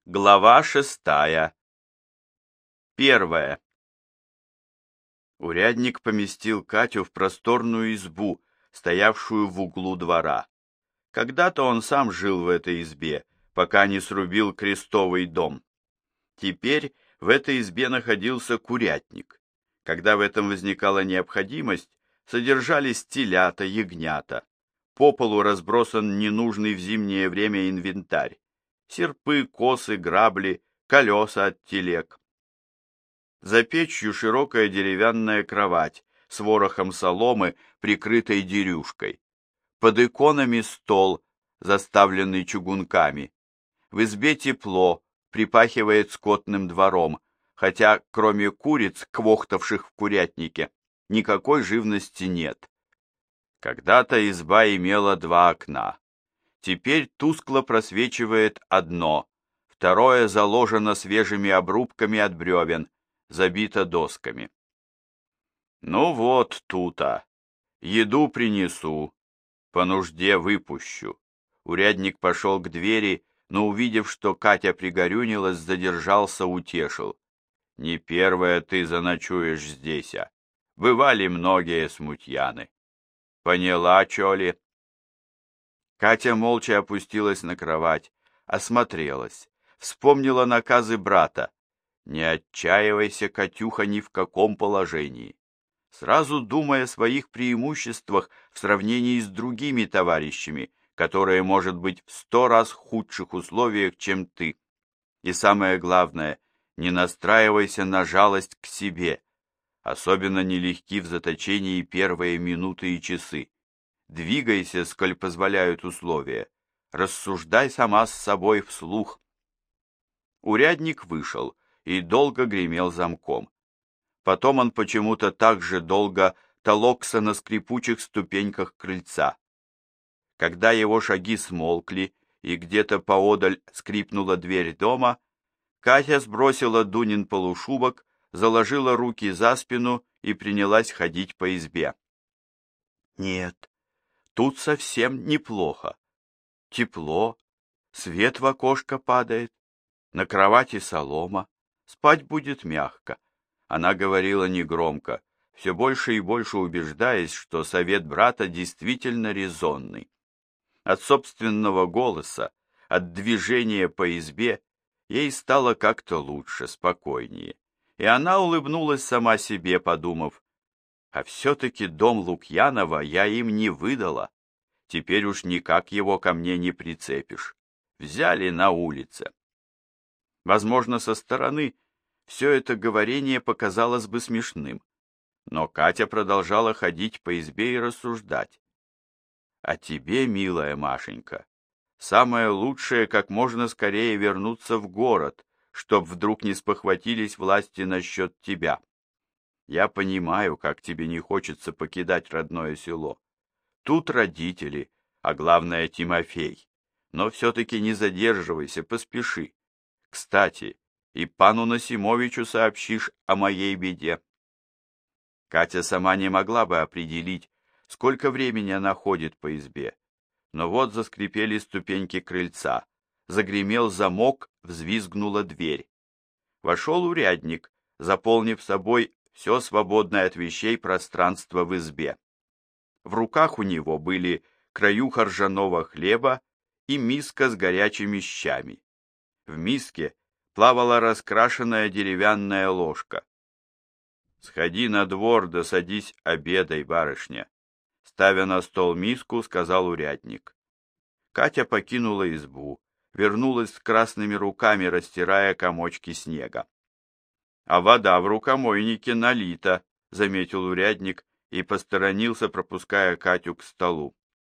Глава 6. 1. Урядник поместил Катю в просторную избу, стоявшую в углу двора. Когда-то он сам жил в этой избе, пока не срубил крестовый дом. Теперь в этой избе находился курятник. Когда в этом возникала необходимость, содержались телята, ягнята. По полу разбросан ненужный в зимнее время инвентарь. Серпы, косы, грабли, колеса от телег. За печью широкая деревянная кровать с ворохом соломы, прикрытой дерюшкой. Под иконами стол, заставленный чугунками. В избе тепло, припахивает скотным двором, хотя кроме куриц, квохтавших в курятнике, никакой живности нет. Когда-то изба имела 2 окна. Теперь тускло просвечивает одно, второе заложено свежими обрубками от бревен, забито досками. Ну вот тут-то. Еду принесу, по нужде выпущу. Урядник пошел к двери, но, увидев, что Катя пригорюнилась, задержался, утешил. Не первая ты заночуешь здесь, а. Бывали многие смутьяны. Поняла, чё ли? Катя молча опустилась на кровать, осмотрелась, вспомнила наказы брата. Не отчаивайся, Катюха, ни в каком положении. Сразу думай о своих преимуществах в сравнении с другими товарищами, которые, может быть, в 100 раз худших условиях, чем ты. И самое главное, не настраивайся на жалость к себе. Особенно нелегки в заточении первые минуты и часы. Двигайся, сколь позволяют условия. Рассуждай сама с собой вслух. Урядник вышел и долго гремел замком. Потом он почему-то так же долго толокся на скрипучих ступеньках крыльца. Когда его шаги смолкли и где-то поодаль скрипнула дверь дома, Катя сбросила Дунин полушубок, заложила руки за спину и принялась ходить по избе. Нет, тут совсем неплохо. Тепло, свет в окошко падает, на кровати солома, спать будет мягко. Она говорила негромко, все больше и больше убеждаясь, что совет брата действительно резонный. От собственного голоса, от движения по избе ей стало как-то лучше, спокойнее. И она улыбнулась сама себе, подумав, а все-таки дом Лукьянова я им не выдала. Теперь уж никак его ко мне не прицепишь. Взяли на улице. Возможно, со стороны все это говорение показалось бы смешным, но Катя продолжала ходить по избе и рассуждать. А тебе, милая Машенька, самое лучшее как можно скорее вернуться в город, чтоб вдруг не спохватились власти насчет тебя. Я понимаю, как тебе не хочется покидать родное село. Тут родители, а главное Тимофей. Но все-таки не задерживайся, поспеши. Кстати, и пану Насимовичу сообщишь о моей беде. Катя сама не могла бы определить, сколько времени она ходит по избе. Но вот заскрипели ступеньки крыльца, загремел замок, взвизгнула дверь. Вошел урядник, заполнив собой все свободное от вещей пространство в избе. В руках у него были краюха ржаного хлеба и миска с горячими щами. В миске плавала раскрашенная деревянная ложка. «Сходи на двор, да садись обедай, барышня», — ставя на стол миску, сказал урядник. Катя покинула избу, вернулась с красными руками, растирая комочки снега. «А вода в рукомойнике налита», — заметил урядник и посторонился, пропуская Катю к столу.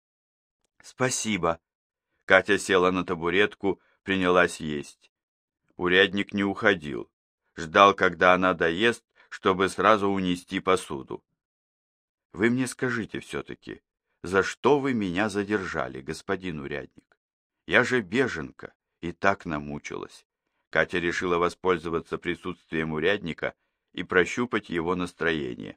«Спасибо». Катя села на табуретку, принялась есть. Урядник не уходил, ждал, когда она доест, чтобы сразу унести посуду. «Вы мне скажите все-таки, за что вы меня задержали, господин урядник? Я же беженка и так намучилась». Катя решила воспользоваться присутствием урядника и прощупать его настроение.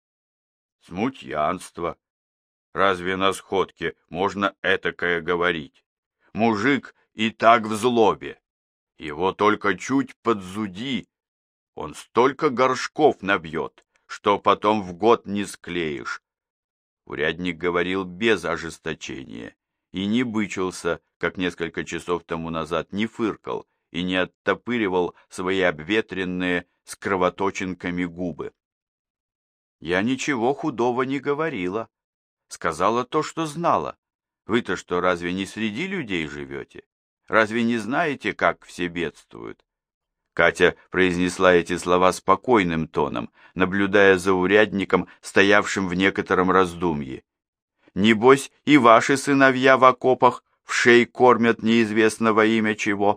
«Смутьянство. Разве на сходке можно этакое говорить? Мужик и так в злобе. Его только чуть подзуди, он столько горшков набьет, что потом в год не склеишь. Урядник говорил без ожесточения и не бычился, как несколько часов тому назад, не фыркал и не оттопыривал свои обветренные с кровоточинками губы. Я ничего худого не говорила, сказала то, что знала. Вы-то что, разве не среди людей живете? Разве не знаете, как все бедствуют? Катя произнесла эти слова спокойным тоном, наблюдая за урядником, стоявшим в некотором раздумье. Небось, и ваши сыновья в окопах вшей кормят неизвестно во имя чего.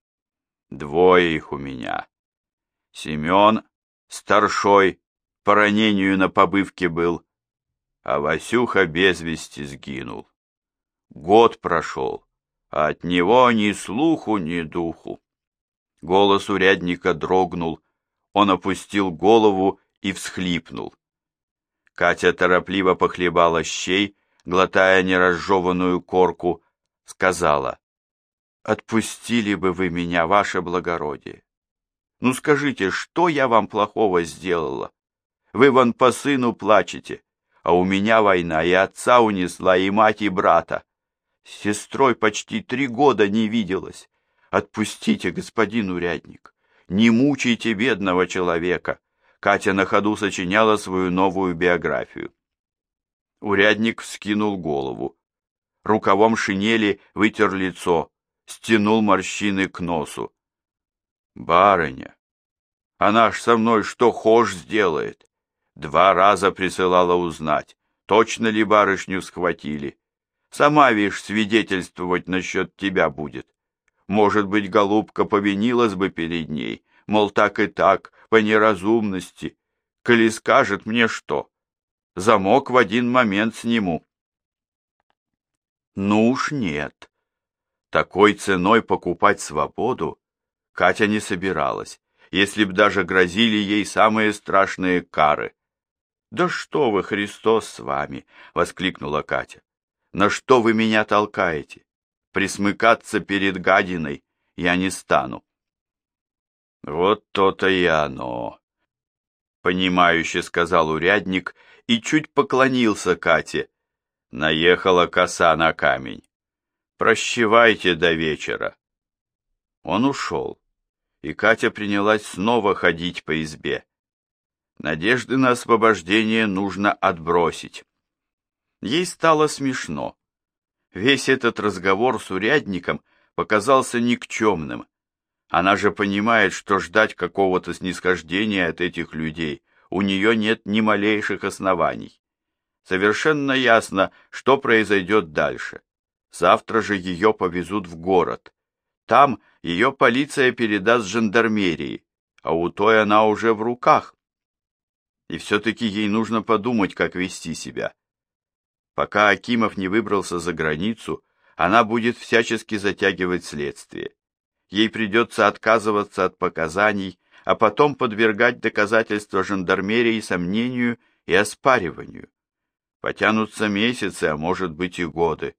Двое их у меня. Семен, старшой, по ранению на побывке был, а Васюха без вести сгинул. Год прошел, а от него ни слуху, ни духу. Голос урядника дрогнул, он опустил голову и всхлипнул. Катя торопливо похлебала щей, глотая неразжеванную корку, сказала: «Отпустили бы вы меня, ваше благородие. Ну скажите, что я вам плохого сделала? Вы вон по сыну плачете, а у меня война и отца унесла, и мать, и брата. С сестрой почти 3 года не виделась. Отпустите, господин урядник, не мучайте бедного человека». Катя на ходу сочиняла свою новую биографию. Урядник вскинул голову. Рукавом шинели вытер лицо, стянул морщины к носу. «Барыня, она ж со мной что хошь сделает. 2 раза присылала узнать, точно ли барышню схватили. Сама, вишь, свидетельствовать насчет тебя будет. Может быть, голубка повинилась бы перед ней, мол, так и так, по неразумности. Коли скажет мне что, замок в один момент сниму». Ну уж нет. Такой ценой покупать свободу Катя не собиралась, если б даже грозили ей самые страшные кары. «Да что вы, Христос с вами!» — воскликнула Катя. «На что вы меня толкаете? Присмыкаться перед гадиной я не стану». «Вот то-то и оно», — понимающе сказал урядник и чуть поклонился Кате. Наехала коса на камень. «Прощевайте до вечера». Он ушел, и Катя принялась снова ходить по избе. Надежды на освобождение нужно отбросить. Ей стало смешно. Весь этот разговор с урядником показался никчемным. Она же понимает, что ждать какого-то снисхождения от этих людей у нее нет ни малейших оснований. Совершенно ясно, что произойдет дальше. Завтра же ее повезут в город. Там ее полиция передаст жандармерии, а у той она уже в руках. И все-таки ей нужно подумать, как вести себя. Пока Акимов не выбрался за границу, она будет всячески затягивать следствие. Ей придется отказываться от показаний, а потом подвергать доказательства жандармерии сомнению и оспариванию. Потянутся месяцы, а может быть и годы.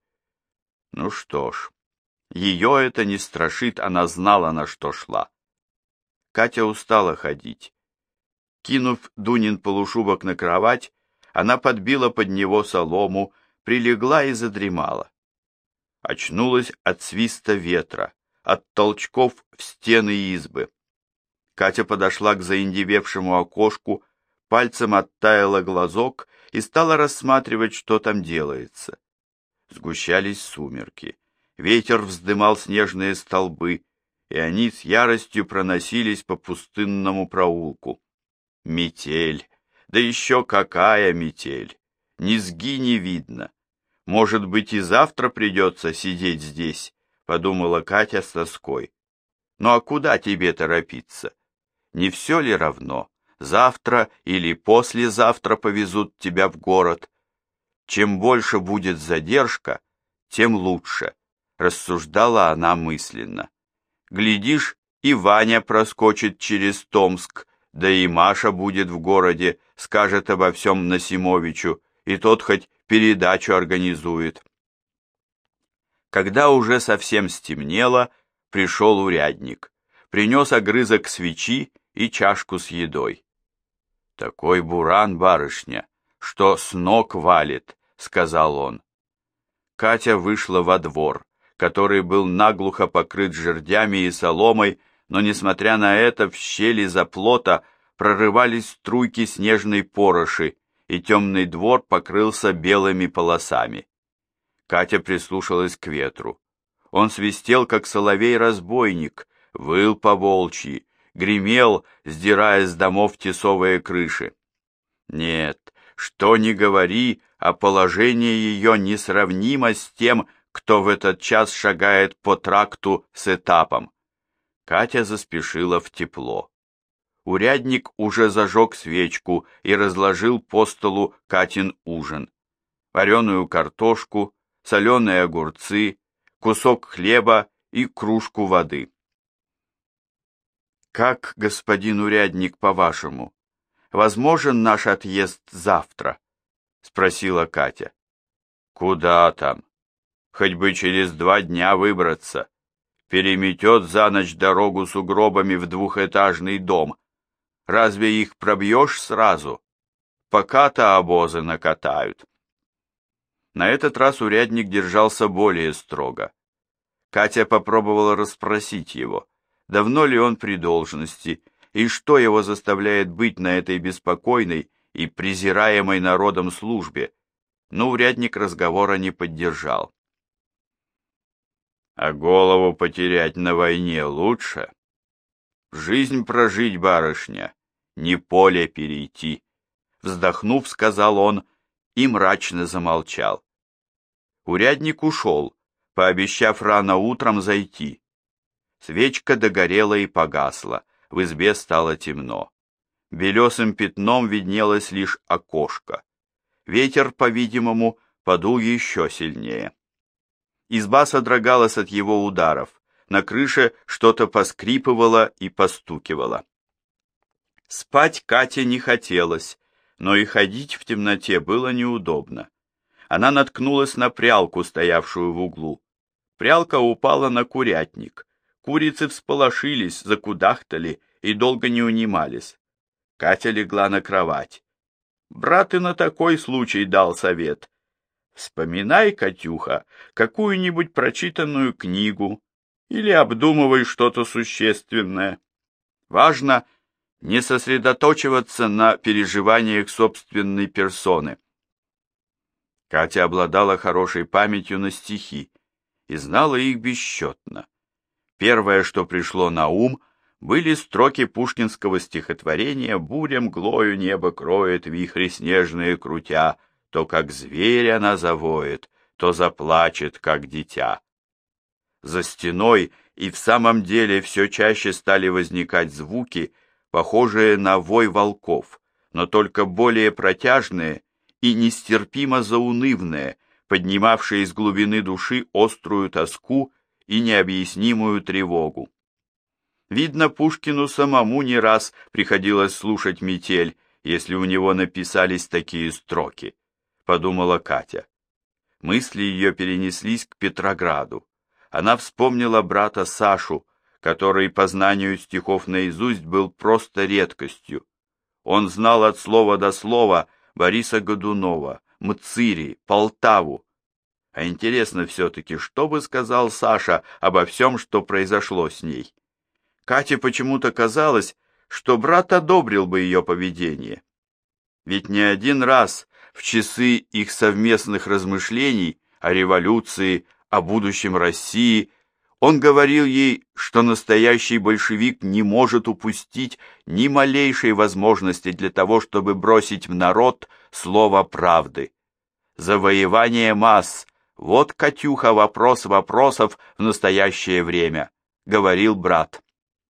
Ну что ж, ее это не страшит, она знала, на что шла. Катя устала ходить. Кинув Дунин полушубок на кровать, она подбила под него солому, прилегла и задремала. Очнулась от свиста ветра, от толчков в стены избы. Катя подошла к заиндевевшему окошку, пальцем оттаяла глазок и стала рассматривать, что там делается. Сгущались сумерки, ветер вздымал снежные столбы, и они с яростью проносились по пустынному проулку. Метель, да еще какая метель! Низги не видно. Может быть, и завтра придется сидеть здесь, подумала Катя с тоской. Ну а куда тебе торопиться? Не все ли равно? Завтра или послезавтра повезут тебя в город. Чем больше будет задержка, тем лучше, рассуждала она мысленно. Глядишь, и Ваня проскочит через Томск, да и Маша будет в городе, скажет обо всем Насимовичу, и тот хоть передачу организует. Когда уже совсем стемнело, пришел урядник, принес огрызок свечи и чашку с едой. «Такой буран, барышня, что с ног валит», — сказал он. Катя вышла во двор, который был наглухо покрыт жердями и соломой, но, несмотря на это, в щели заплота прорывались струйки снежной пороши, и темный двор покрылся белыми полосами. Катя прислушалась к ветру. Он свистел, как соловей-разбойник, выл по-волчьи, гремел, сдирая с домов тесовые крыши. Нет, что ни говори, а положение ее несравнимо с тем, кто в этот час шагает по тракту с этапом. Катя заспешила в тепло. Урядник уже зажег свечку и разложил по столу Катин ужин. Вареную картошку, соленые огурцы, кусок хлеба и кружку воды. «Как, господин урядник, по-вашему, возможен наш отъезд завтра?» — спросила Катя. «Куда там? Хоть бы через 2 дня выбраться. Переметет за ночь дорогу сугробами в 2-этажный дом. Разве их пробьешь сразу? Пока-то обозы накатают». На этот раз урядник держался более строго. Катя попробовала расспросить его, давно ли он при должности, и что его заставляет быть на этой беспокойной и презираемой народом службе, но урядник разговора не поддержал. «А голову потерять на войне лучше? Жизнь прожить, барышня, не поле перейти», — вздохнув, сказал он и мрачно замолчал. Урядник ушел, пообещав рано утром зайти. Свечка догорела и погасла, в избе стало темно. Белесым пятном виднелось лишь окошко. Ветер, по-видимому, подул еще сильнее. Изба содрогалась от его ударов, на крыше что-то поскрипывало и постукивало. Спать Кате не хотелось, но и ходить в темноте было неудобно. Она наткнулась на прялку, стоявшую в углу. Прялка упала на курятник. Курицы всполошились, закудахтали и долго не унимались. Катя легла на кровать. Брат и на такой случай дал совет. Вспоминай, Катюха, какую-нибудь прочитанную книгу или обдумывай что-то существенное. Важно не сосредоточиваться на переживаниях собственной персоны. Катя обладала хорошей памятью на стихи и знала их бесчетно. Первое, что пришло на ум, были строки пушкинского стихотворения «Буря мглою небо кроет, вихри снежные крутя, то как зверь она завоет, то заплачет, как дитя». За стеной и в самом деле все чаще стали возникать звуки, похожие на вой волков, но только более протяжные и нестерпимо заунывные, поднимавшие из глубины души острую тоску и необъяснимую тревогу. Видно, Пушкину самому не раз приходилось слушать метель, если у него написались такие строки, подумала Катя. Мысли ее перенеслись к Петрограду. Она вспомнила брата Сашу, который по знанию стихов наизусть был просто редкостью. Он знал от слова до слова Бориса Годунова, Мцири, Полтаву. А интересно все-таки, что бы сказал Саша обо всем, что произошло с ней? Кате почему-то казалось, что брат одобрил бы ее поведение. Ведь не один раз в часы их совместных размышлений о революции, о будущем России, он говорил ей, что настоящий большевик не может упустить ни малейшей возможности для того, чтобы бросить в народ слово правды. Завоевание масс — вот, Катюха, вопрос вопросов в настоящее время, говорил брат.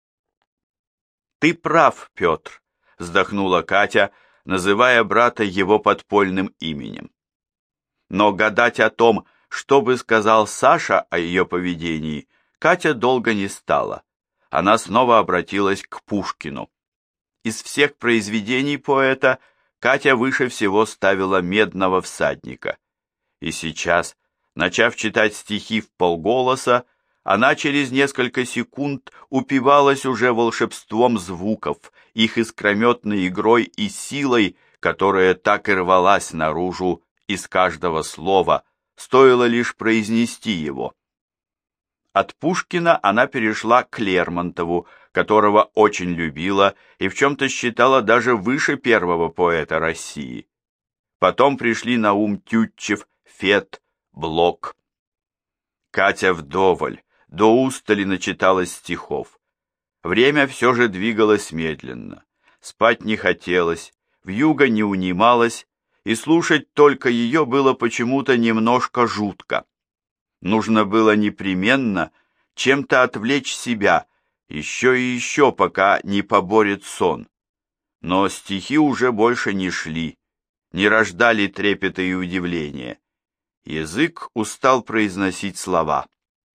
«Ты прав, Петр», — вздохнула Катя, называя брата его подпольным именем. Но гадать о том, что бы сказал Саша о ее поведении, Катя долго не стала. Она снова обратилась к Пушкину. Из всех произведений поэта Катя выше всего ставила «Медного всадника». И сейчас, начав читать стихи вполголоса, она через несколько секунд упивалась уже волшебством звуков, их искрометной игрой и силой, которая так и рвалась наружу из каждого слова, стоило лишь произнести его. От Пушкина она перешла к Лермонтову, которого очень любила и в чем-то считала даже выше первого поэта России. Потом пришли на ум Тютчев, Фет, Блок. Катя вдоволь, до устали начиталась стихов. Время все же двигалось медленно. Спать не хотелось, вьюга не унималась, и слушать только ее было почему-то немножко жутко. Нужно было непременно чем-то отвлечь себя, еще и еще, пока не поборет сон. Но стихи уже больше не шли, не рождали трепета и удивления. Язык устал произносить слова.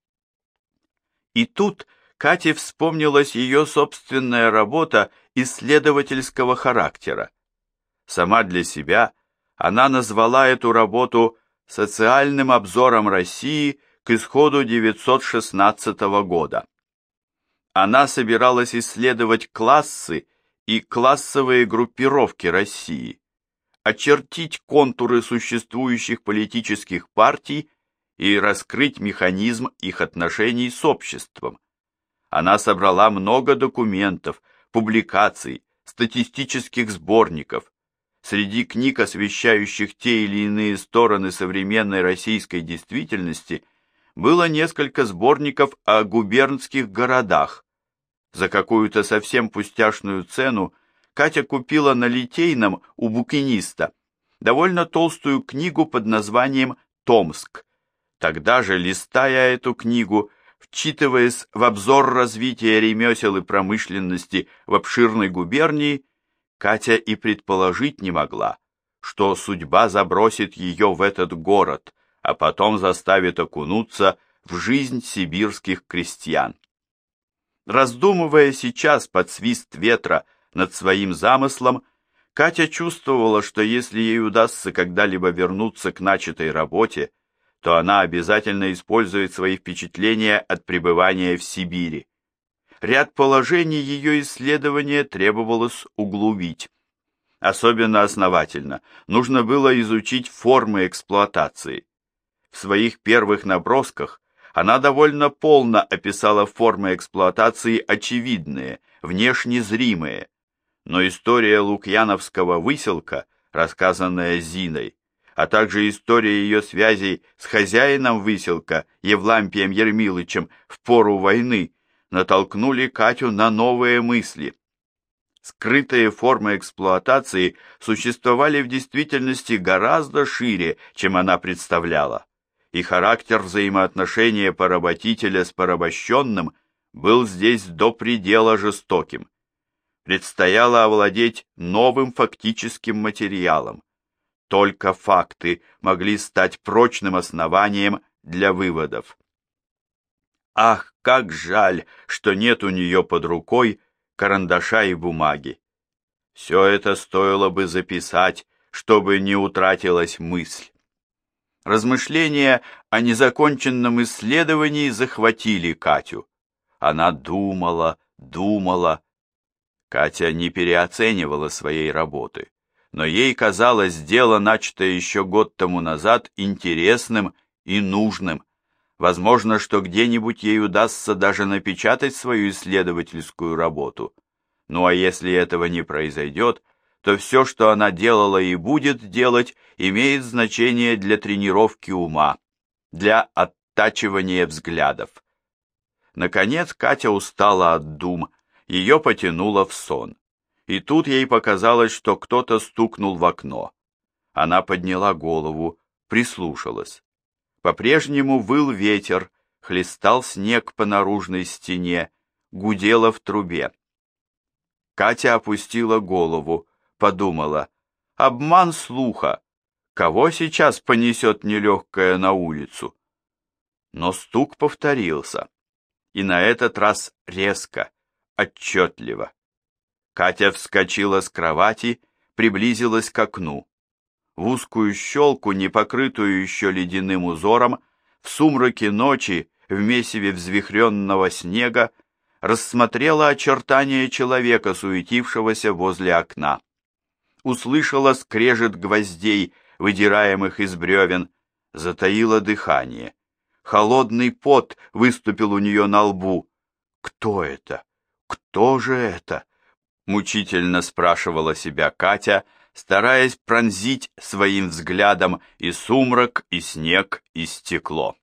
И тут Кате вспомнилась ее собственная работа исследовательского характера. Сама для себя она назвала эту работу «Социальным обзором России к исходу 916 года». Она собиралась исследовать классы и классовые группировки России, очертить контуры существующих политических партий и раскрыть механизм их отношений с обществом. Она собрала много документов, публикаций, статистических сборников. Среди книг, освещающих те или иные стороны современной российской действительности, было несколько сборников о губернских городах. За какую-то совсем пустяшную цену Катя купила на Литейном у букиниста довольно толстую книгу под названием «Томск». Тогда же, листая эту книгу, вчитываясь в обзор развития ремесел и промышленности в обширной губернии, Катя и предположить не могла, что судьба забросит ее в этот город, а потом заставит окунуться в жизнь сибирских крестьян. Раздумывая сейчас под свист ветра над своим замыслом, Катя чувствовала, что если ей удастся когда-либо вернуться к начатой работе, то она обязательно использует свои впечатления от пребывания в Сибири. Ряд положений ее исследования требовалось углубить. Особенно основательно нужно было изучить формы эксплуатации. В своих первых набросках она довольно полно описала формы эксплуатации очевидные, внешне зримые, но история лукьяновского выселка, рассказанная Зиной, а также история ее связей с хозяином выселка Евлампием Ермилычем в пору войны, натолкнули Катю на новые мысли. Скрытые формы эксплуатации существовали в действительности гораздо шире, чем она представляла, и характер взаимоотношения поработителя с порабощенным был здесь до предела жестоким. Предстояло овладеть новым фактическим материалом. Только факты могли стать прочным основанием для выводов. Ах, как жаль, что нет у нее под рукой карандаша и бумаги. Все это стоило бы записать, чтобы не утратилась мысль. Размышления о незаконченном исследовании захватили Катю. Она думала. Катя не переоценивала своей работы, но ей казалось дело, начатое еще год тому назад, интересным и нужным. Возможно, что где-нибудь ей удастся даже напечатать свою исследовательскую работу. Ну а если этого не произойдет, то все, что она делала и будет делать, имеет значение для тренировки ума, для оттачивания взглядов. Наконец Катя устала от дум, ее потянуло в сон. И тут ей показалось, что кто-то стукнул в окно. Она подняла голову, прислушалась. По-прежнему выл ветер, хлестал снег по наружной стене, гудело в трубе. Катя опустила голову, подумала: обман слуха, кого сейчас понесет нелегкое на улицу? Но стук повторился, и на этот раз резко, отчетливо. Катя вскочила с кровати, приблизилась к окну. В узкую щелку, не покрытую еще ледяным узором, в сумраке ночи, в месиве взвихренного снега, рассмотрела очертания человека, суетившегося возле окна. Услышала скрежет гвоздей, выдираемых из бревен, затаила дыхание. Холодный пот выступил у нее на лбу. «Кто это? Кто же это?» — мучительно спрашивала себя Катя, стараясь пронзить своим взглядом и сумрак, и снег, и стекло.